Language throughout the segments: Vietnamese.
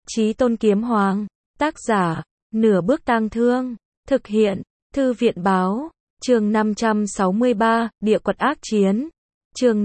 Chí Tôn Kiếm Hoàng. Tác giả, Nửa Bước Tang Thương. Thực hiện, Thư viện Báo. Chương 563, Địa Quật Ác Chiến. Chương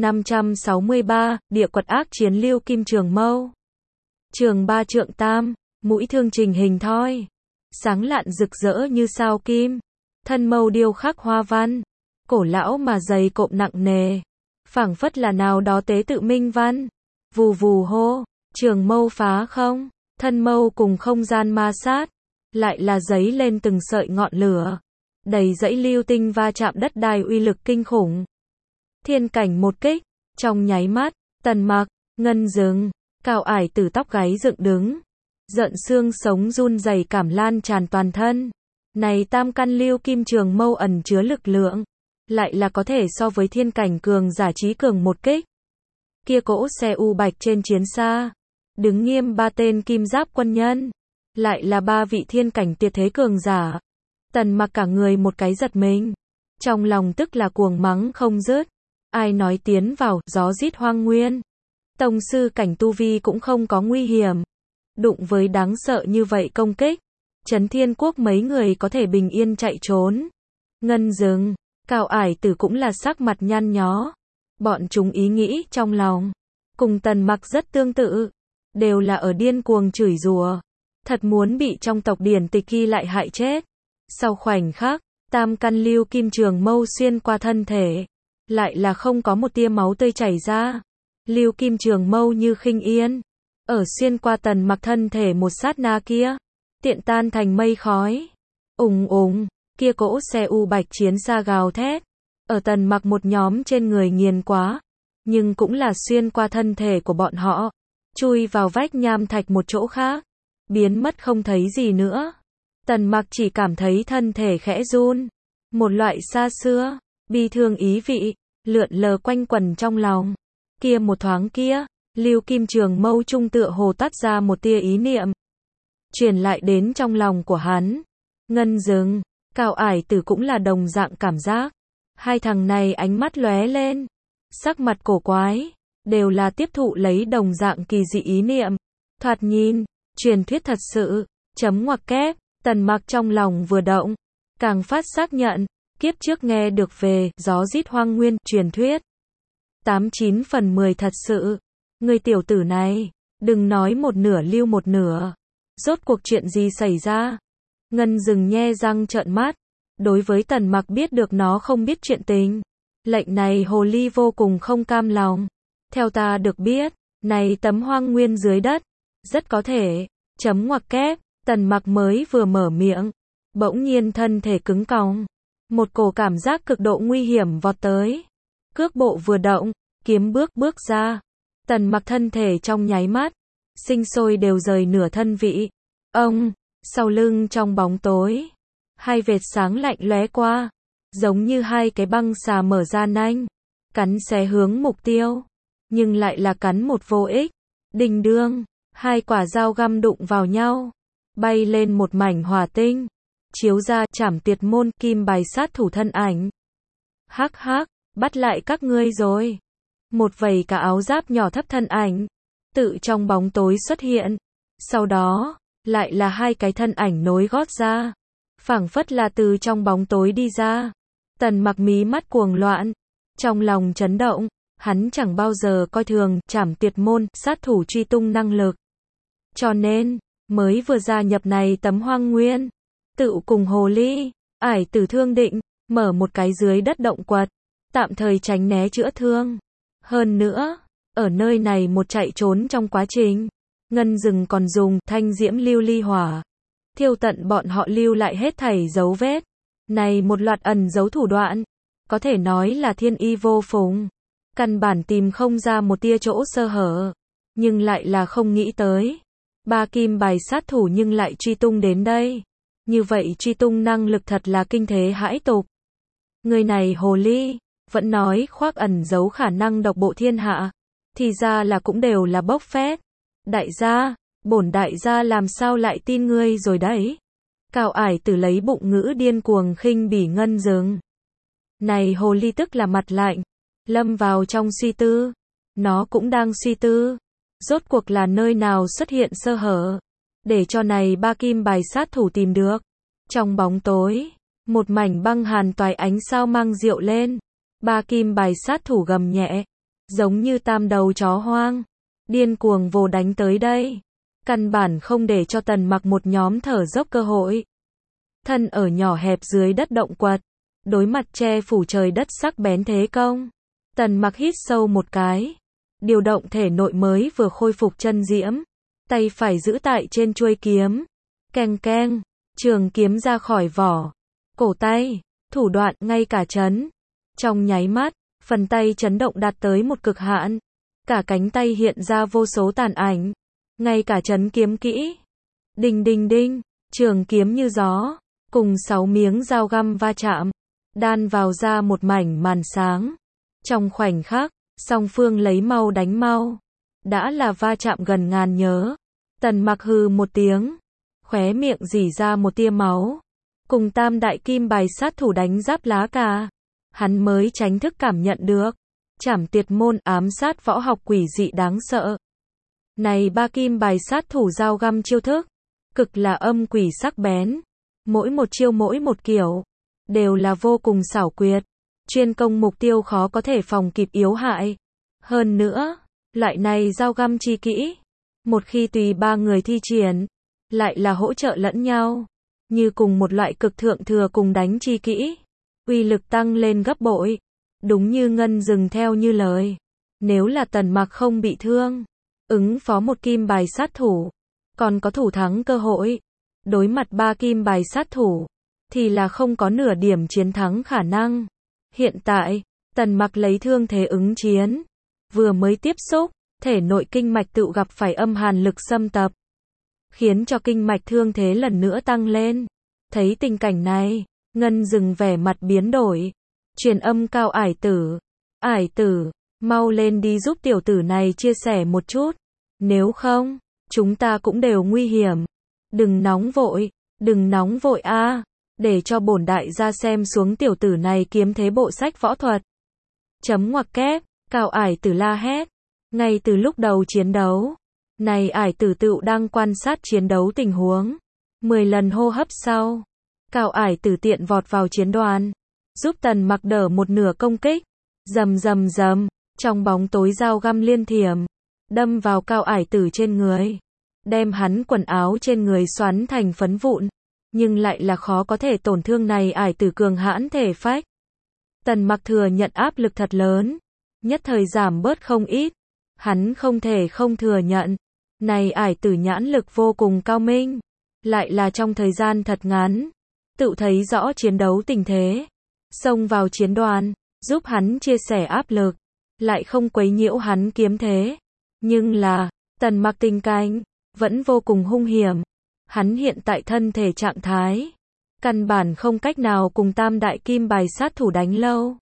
563, Địa Quật Ác Chiến. Lưu Kim Trường Mâu. Trường Ba Trượng Tam, mũi thương trình hình thoi, sáng lạn rực rỡ như sao kim. Thân mâu điêu khắc hoa văn, cổ lão mà dày cộm nặng nề, phảng phất là nào đó tế tự minh văn. Vù vù hô, trường mâu phá không, thân mâu cùng không gian ma sát, lại là giấy lên từng sợi ngọn lửa, đầy dẫy lưu tinh va chạm đất đai, uy lực kinh khủng. Thiên cảnh một kích, trong nháy mắt, Tần Mặc, Ngân Dừng, Cao Ải Tử tóc gáy dựng đứng, giận xương sống run rẩy cảm lan tràn toàn thân. Này tam căn lưu kim trường mâu ẩn chứa lực lượng, lại là có thể so với thiên cảnh cường giả trí cường một kích. Kia cỗ xe u bạch trên chiến xa, đứng nghiêm ba tên kim giáp quân nhân, lại là ba vị thiên cảnh tuyệt thế cường giả. Tần Mặc cả người một cái giật mình, trong lòng tức là cuồng mắng không dứt. Ai nói tiến vào gió rít hoang nguyên, tông sư cảnh tu vi cũng không có nguy hiểm, đụng với đáng sợ như vậy công kích, Trấn Thiên Quốc mấy người có thể bình yên chạy trốn. Ngân Dừng, Cao Ải Tử cũng là sắc mặt nhăn nhó. Bọn chúng ý nghĩ trong lòng cùng Tần Mặc rất tương tự, đều là ở điên cuồng chửi rủa, thật muốn bị trong tộc điển tịch ghi lại hại chết. Sau khoảnh khắc, tam căn lưu kim trường mâu xuyên qua thân thể, lại là không có một tia máu tươi chảy ra. Lưu kim trường mâu như khinh yên, ở xuyên qua Tần Mặc thân thể một sát na kia, tiện tan thành mây khói. Ùng ùng, kia cỗ xe u bạch chiến xa gào thét, ở Tần Mặc một nhóm trên người nghiền quá, nhưng cũng là xuyên qua thân thể của bọn họ, chui vào vách nham thạch một chỗ khác, biến mất không thấy gì nữa. Tần Mặc chỉ cảm thấy thân thể khẽ run, một loại xa xưa, bi thương ý vị, lượn lờ quanh quẩn trong lòng. Kia một thoáng kia, lưu kim trường mâu trung tựa hồ tắt ra một tia ý niệm, truyền lại đến trong lòng của hắn. Ngân Dừng, Cao Ải Tử cũng là đồng dạng cảm giác. Hai thằng này ánh mắt lóe lên, sắc mặt cổ quái, đều là tiếp thụ lấy đồng dạng kỳ dị ý niệm. Thoạt nhìn, truyền thuyết thật sự, chấm ngoặc kép. Tần Mặc trong lòng vừa động, càng phát xác nhận, kiếp trước nghe được về gió rít hoang nguyên truyền thuyết, 89 phần 10 thật sự. Người tiểu tử này, đừng nói một nửa lưu một nửa. Rốt cuộc chuyện gì xảy ra? Ngân Dừng nhe răng trợn mắt, đối với Tần Mặc biết được nó không biết chuyện tình. Lệnh này hồ ly vô cùng không cam lòng. Theo ta được biết, này tấm hoang nguyên dưới đất, rất có thể, chấm ngoặc kép. Tần Mặc mới vừa mở miệng, bỗng nhiên thân thể cứng còng, một cổ cảm giác cực độ nguy hiểm vọt tới. Cước bộ vừa động, kiếm bước ra. Tần Mặc thân thể trong nháy mắt, sinh sôi đều rời nửa thân vị. Ông, sau lưng trong bóng tối, hai vệt sáng lạnh lóe qua, giống như hai cái băng xà mở ra nanh, cắn xé hướng mục tiêu, nhưng lại là cắn một vô ích. Đình đương, hai quả dao găm đụng vào nhau, bay lên một mảnh hỏa tinh, chiếu ra Trảm Tuyệt Môn kim bài sát thủ thân ảnh. Hắc hắc, bắt lại các ngươi rồi. Một vầy cả áo giáp nhỏ thấp thân ảnh, tự trong bóng tối xuất hiện. Sau đó, lại là hai cái thân ảnh nối gót ra, phảng phất là từ trong bóng tối đi ra. Tần Mặc mí mắt cuồng loạn, trong lòng chấn động, hắn chẳng bao giờ coi thường Trảm Tuyệt Môn sát thủ truy tung năng lực. Cho nên, mới vừa gia nhập này tấm hoang nguyên, tự cùng hồ ly, Ải Tử thương định, mở một cái dưới đất động quật, tạm thời tránh né chữa thương. Hơn nữa, ở nơi này một chạy trốn trong quá trình, Ngân Dừng còn dùng thanh diễm lưu ly hỏa, thiêu tận bọn họ lưu lại hết thảy dấu vết. Này một loạt ẩn giấu thủ đoạn, có thể nói là thiên y vô phùng, căn bản tìm không ra một tia chỗ sơ hở, nhưng lại là không nghĩ tới. Ba kim bài sát thủ nhưng lại truy tung đến đây. Như vậy truy tung năng lực thật là kinh thế hãi tục. Người này hồ ly, vẫn nói khoác ẩn giấu khả năng độc bộ thiên hạ, thì ra là cũng đều là bốc phét. Đại gia, bổn đại gia làm sao lại tin ngươi rồi đấy. Cao Ải Tử lấy bụng ngữ điên cuồng khinh bỉ Ngân Dừng. Này hồ ly tức là mặt lạnh, lâm vào trong suy tư. Nó cũng đang suy tư, rốt cuộc là nơi nào xuất hiện sơ hở, để cho này ba kim bài sát thủ tìm được. Trong bóng tối, một mảnh băng hàn toái ánh sao mang rượu lên. Ba kim bài sát thủ gầm nhẹ, giống như tam đầu chó hoang, điên cuồng vồ đánh tới đây. Căn bản không để cho Tần Mặc một nhóm thở dốc cơ hội. Thân ở nhỏ hẹp dưới đất động quật, đối mặt che phủ trời đất sắc bén thế công. Tần Mặc hít sâu một cái, điều động thể nội mới vừa khôi phục chân diễm, tay phải giữ tại trên chuôi kiếm. Keng keng, trường kiếm ra khỏi vỏ, cổ tay, thủ đoạn ngay cả chấn. Trong nháy mắt, phần tay chấn động đạt tới một cực hạn, cả cánh tay hiện ra vô số tàn ảnh, ngay cả chấn kiếm kỹ. Đinh đinh đinh, trường kiếm như gió, cùng 6 miếng dao găm va chạm, đan vào ra một mảnh màn sáng. Trong khoảnh khắc, song phương lấy mau đánh mau, đã là va chạm gần ngàn nhớ. Tần Mặc hừ một tiếng, khóe miệng rỉ ra một tia máu. Cùng tam đại kim bài sát thủ đánh giáp lá cà, hắn mới tránh thức cảm nhận được trảm tiệt môn ám sát võ học quỷ dị đáng sợ. Này ba kim bài sát thủ dao găm chiêu thức, cực là âm quỷ sắc bén, mỗi một chiêu mỗi một kiểu, đều là vô cùng xảo quyệt, chuyên công mục tiêu khó có thể phòng kịp yếu hại. Hơn nữa, loại này dao găm chi kỹ, một khi tùy ba người thi triển, lại là hỗ trợ lẫn nhau, như cùng một loại cực thượng thừa cùng đánh chi kỹ, uy lực tăng lên gấp bội. Đúng như Ngân dừng theo như lời, nếu là Tần Mặc không bị thương, ứng phó một kim bài sát thủ, còn có thủ thắng cơ hội. Đối mặt ba kim bài sát thủ, thì là không có nửa điểm chiến thắng khả năng. Hiện tại, Tần Mặc lấy thương thế ứng chiến, vừa mới tiếp xúc, thể nội kinh mạch tự gặp phải âm hàn lực xâm tập, khiến cho kinh mạch thương thế lần nữa tăng lên. Thấy tình cảnh này, Ngân dừng vẻ mặt biến đổi, truyền âm cao ải tử, mau lên đi giúp tiểu tử này chia sẻ một chút, nếu không, chúng ta cũng đều nguy hiểm. Đừng nóng vội a, để cho bổn đại gia xem xuống tiểu tử này kiếm thế bộ sách võ thuật. Chấm ngoặc kép, cao ải tử la hét, ngay từ lúc đầu chiến đấu, này ải tử tựu đang quan sát chiến đấu tình huống. 10 lần hô hấp sau, cao ải tử tiện vọt vào chiến đoàn, giúp Tần Mặc đỡ một nửa công kích. Rầm rầm rầm, trong bóng tối dao găm liên thiểm, đâm vào cao ải tử trên người, đem hắn quần áo trên người xoắn thành phấn vụn, nhưng lại là khó có thể tổn thương này ải tử cường hãn thể phách. Tần Mặc thừa nhận áp lực thật lớn, nhất thời giảm bớt không ít. Hắn không thể không thừa nhận, này ải tử nhãn lực vô cùng cao minh, lại là trong thời gian thật ngắn, tự thấy rõ chiến đấu tình thế, xông vào chiến đoàn, giúp hắn chia sẻ áp lực, lại không quấy nhiễu hắn kiếm thế. Nhưng là, Tần Mặc tình cảnh vẫn vô cùng hung hiểm. Hắn hiện tại thân thể trạng thái, căn bản không cách nào cùng tam đại kim bài sát thủ đánh lâu.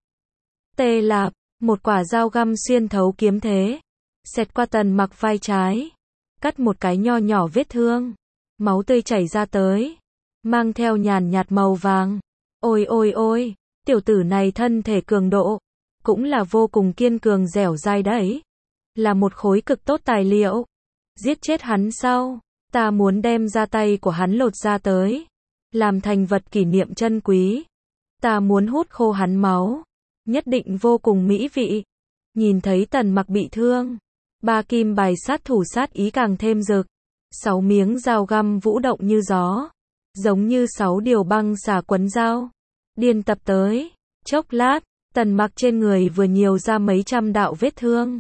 Tê lạp, một quả dao găm xuyên thấu kiếm thế, xẹt qua Tần Mặc vai trái, cắt một cái nho nhỏ vết thương, máu tươi chảy ra tới, mang theo nhàn nhạt màu vàng. Ôi ôi ôi, tiểu tử này thân thể cường độ, cũng là vô cùng kiên cường dẻo dai đấy, là một khối cực tốt tài liệu. Giết chết hắn sau, ta muốn đem da tay của hắn lột ra tới, làm thành vật kỷ niệm chân quý. Ta muốn hút khô hắn máu, nhất định vô cùng mỹ vị. Nhìn thấy Tần Mặc bị thương, ba kim bài sát thủ sát ý càng thêm rực. 6 miếng dao găm vũ động như gió, giống như 6 điều băng xà quấn dao, điên tập tới. Chốc lát, Tần Mặc trên người vừa nhiều ra mấy trăm đạo vết thương,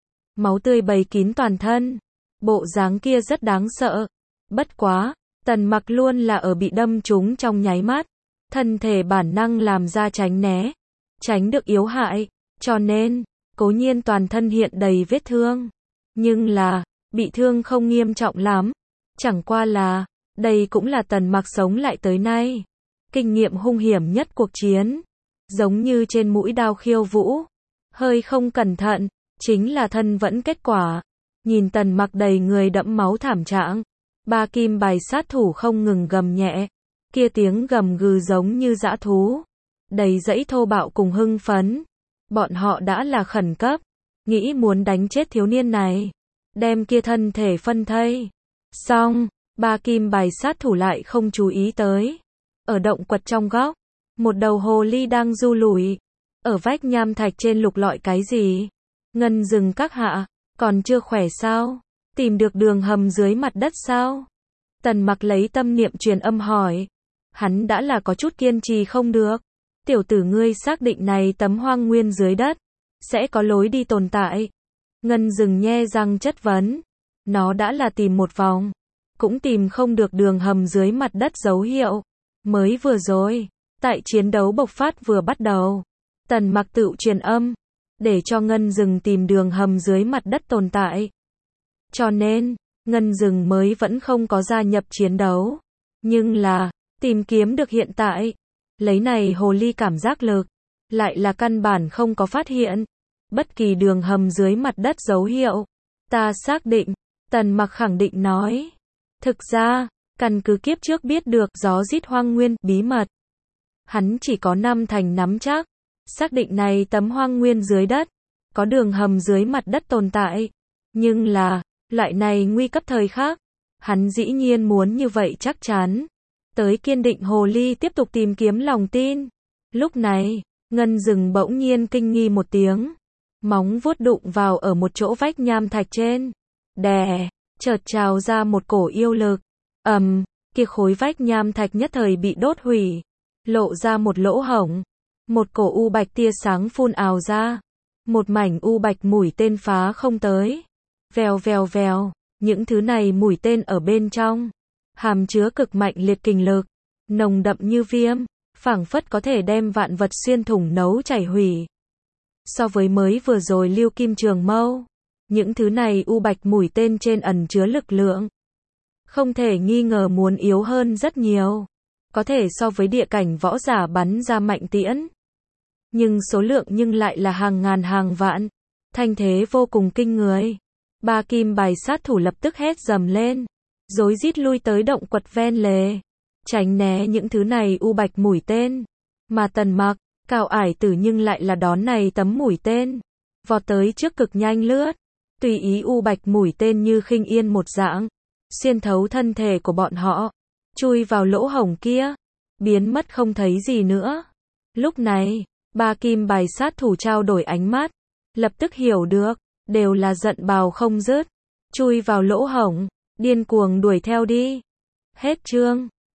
máu tươi bầy kín toàn thân, bộ dáng kia rất đáng sợ. Bất quá, Tần Mặc luôn là ở bị đâm trúng trong nháy mắt, thân thể bản năng làm ra tránh né, tránh được yếu hại, cho nên, cố nhiên toàn thân hiện đầy vết thương, nhưng là, bị thương không nghiêm trọng lắm. Chẳng qua là, đây cũng là Tần Mặc sống lại tới nay, kinh nghiệm hung hiểm nhất cuộc chiến, giống như trên mũi đao khiêu vũ, hơi không cẩn thận, chính là thân vẫn kết quả. Nhìn Tần Mặc đầy người đẫm máu thảm trạng, ba kim bài sát thủ không ngừng gầm nhẹ, kia tiếng gầm gừ giống như dã thú, đầy dẫy thô bạo cùng hưng phấn. Bọn họ đã là khẩn cấp, nghĩ muốn đánh chết thiếu niên này, đem kia thân thể phân thây. Xong, Ba kim bài sát thủ lại không chú ý tới. Ở động quật trong góc, một đầu hồ ly đang du lủi. Ở vách nham thạch trên lục lọi cái gì? Ngân rừng các hạ, còn chưa khỏe sao? Tìm được đường hầm dưới mặt đất sao? Tần Mặc lấy tâm niệm truyền âm hỏi. Hắn đã là có chút kiên trì không được. Tiểu tử ngươi xác định này tấm hoang nguyên dưới đất sẽ có lối đi tồn tại. Ngân rừng nhe răng chất vấn. Nó đã là tìm một vòng, cũng tìm không được đường hầm dưới mặt đất dấu hiệu. Mới vừa rồi, tại chiến đấu bộc phát vừa bắt đầu, Tần Mặc tự truyền âm, để cho Ngân rừng tìm đường hầm dưới mặt đất tồn tại. Cho nên, Ngân rừng mới vẫn không có gia nhập chiến đấu. Nhưng là, tìm kiếm được hiện tại, lấy này hồ ly cảm giác lực, lại là căn bản không có phát hiện bất kỳ đường hầm dưới mặt đất dấu hiệu. Ta xác định, Tần Mặc khẳng định nói. Thực ra, căn cứ kiếp trước biết được gió rít hoang nguyên bí mật, hắn chỉ có 5 thành nắm chắc, xác định này tấm hoang nguyên dưới đất có đường hầm dưới mặt đất tồn tại. Nhưng là, loại này nguy cấp thời khắc, hắn dĩ nhiên muốn như vậy chắc chắn. Tới kiên định hồ ly tiếp tục tìm kiếm lòng tin. Lúc này, Ngân rừng bỗng nhiên kinh nghi một tiếng. Móng vuốt đụng vào ở một chỗ vách nham thạch trên. Đè, chợt trào ra một cổ yêu lực. Kia khối vách nham thạch nhất thời bị đốt hủy. Lộ ra một lỗ hổng. Một cổ u bạch tia sáng phun ào ra. Một mảnh u bạch mũi tên phá không tới. Vèo vèo vèo, những thứ này mũi tên ở bên trong hàm chứa cực mạnh liệt kình lực, nồng đậm như viêm, phảng phất có thể đem vạn vật xuyên thủng nấu chảy hủy. So với mới vừa rồi lưu kim trường mâu, những thứ này u bạch mũi tên trên ẩn chứa lực lượng, không thể nghi ngờ muốn yếu hơn rất nhiều. Có thể so với địa cảnh võ giả bắn ra mạnh tiễn. Nhưng số lượng nhưng lại là hàng ngàn hàng vạn, thanh thế vô cùng kinh người. Ba kim bài sát thủ lập tức hét dầm lên, rối rít lui tới động quật ven lề, tránh né những thứ này u bạch mũi tên. Mà Tần Mặc, Cao Ải Tử nhưng lại là đón này tấm mũi tên, vọt tới trước cực nhanh lướt, tùy ý u bạch mũi tên như khinh yên một dạng, xuyên thấu thân thể của bọn họ, chui vào lỗ hổng kia, biến mất không thấy gì nữa. Lúc này, ba kim bài sát thủ trao đổi ánh mắt, lập tức hiểu được, đều là giận bào không dứt, chui vào lỗ hổng, điên cuồng đuổi theo đi. Hết chương.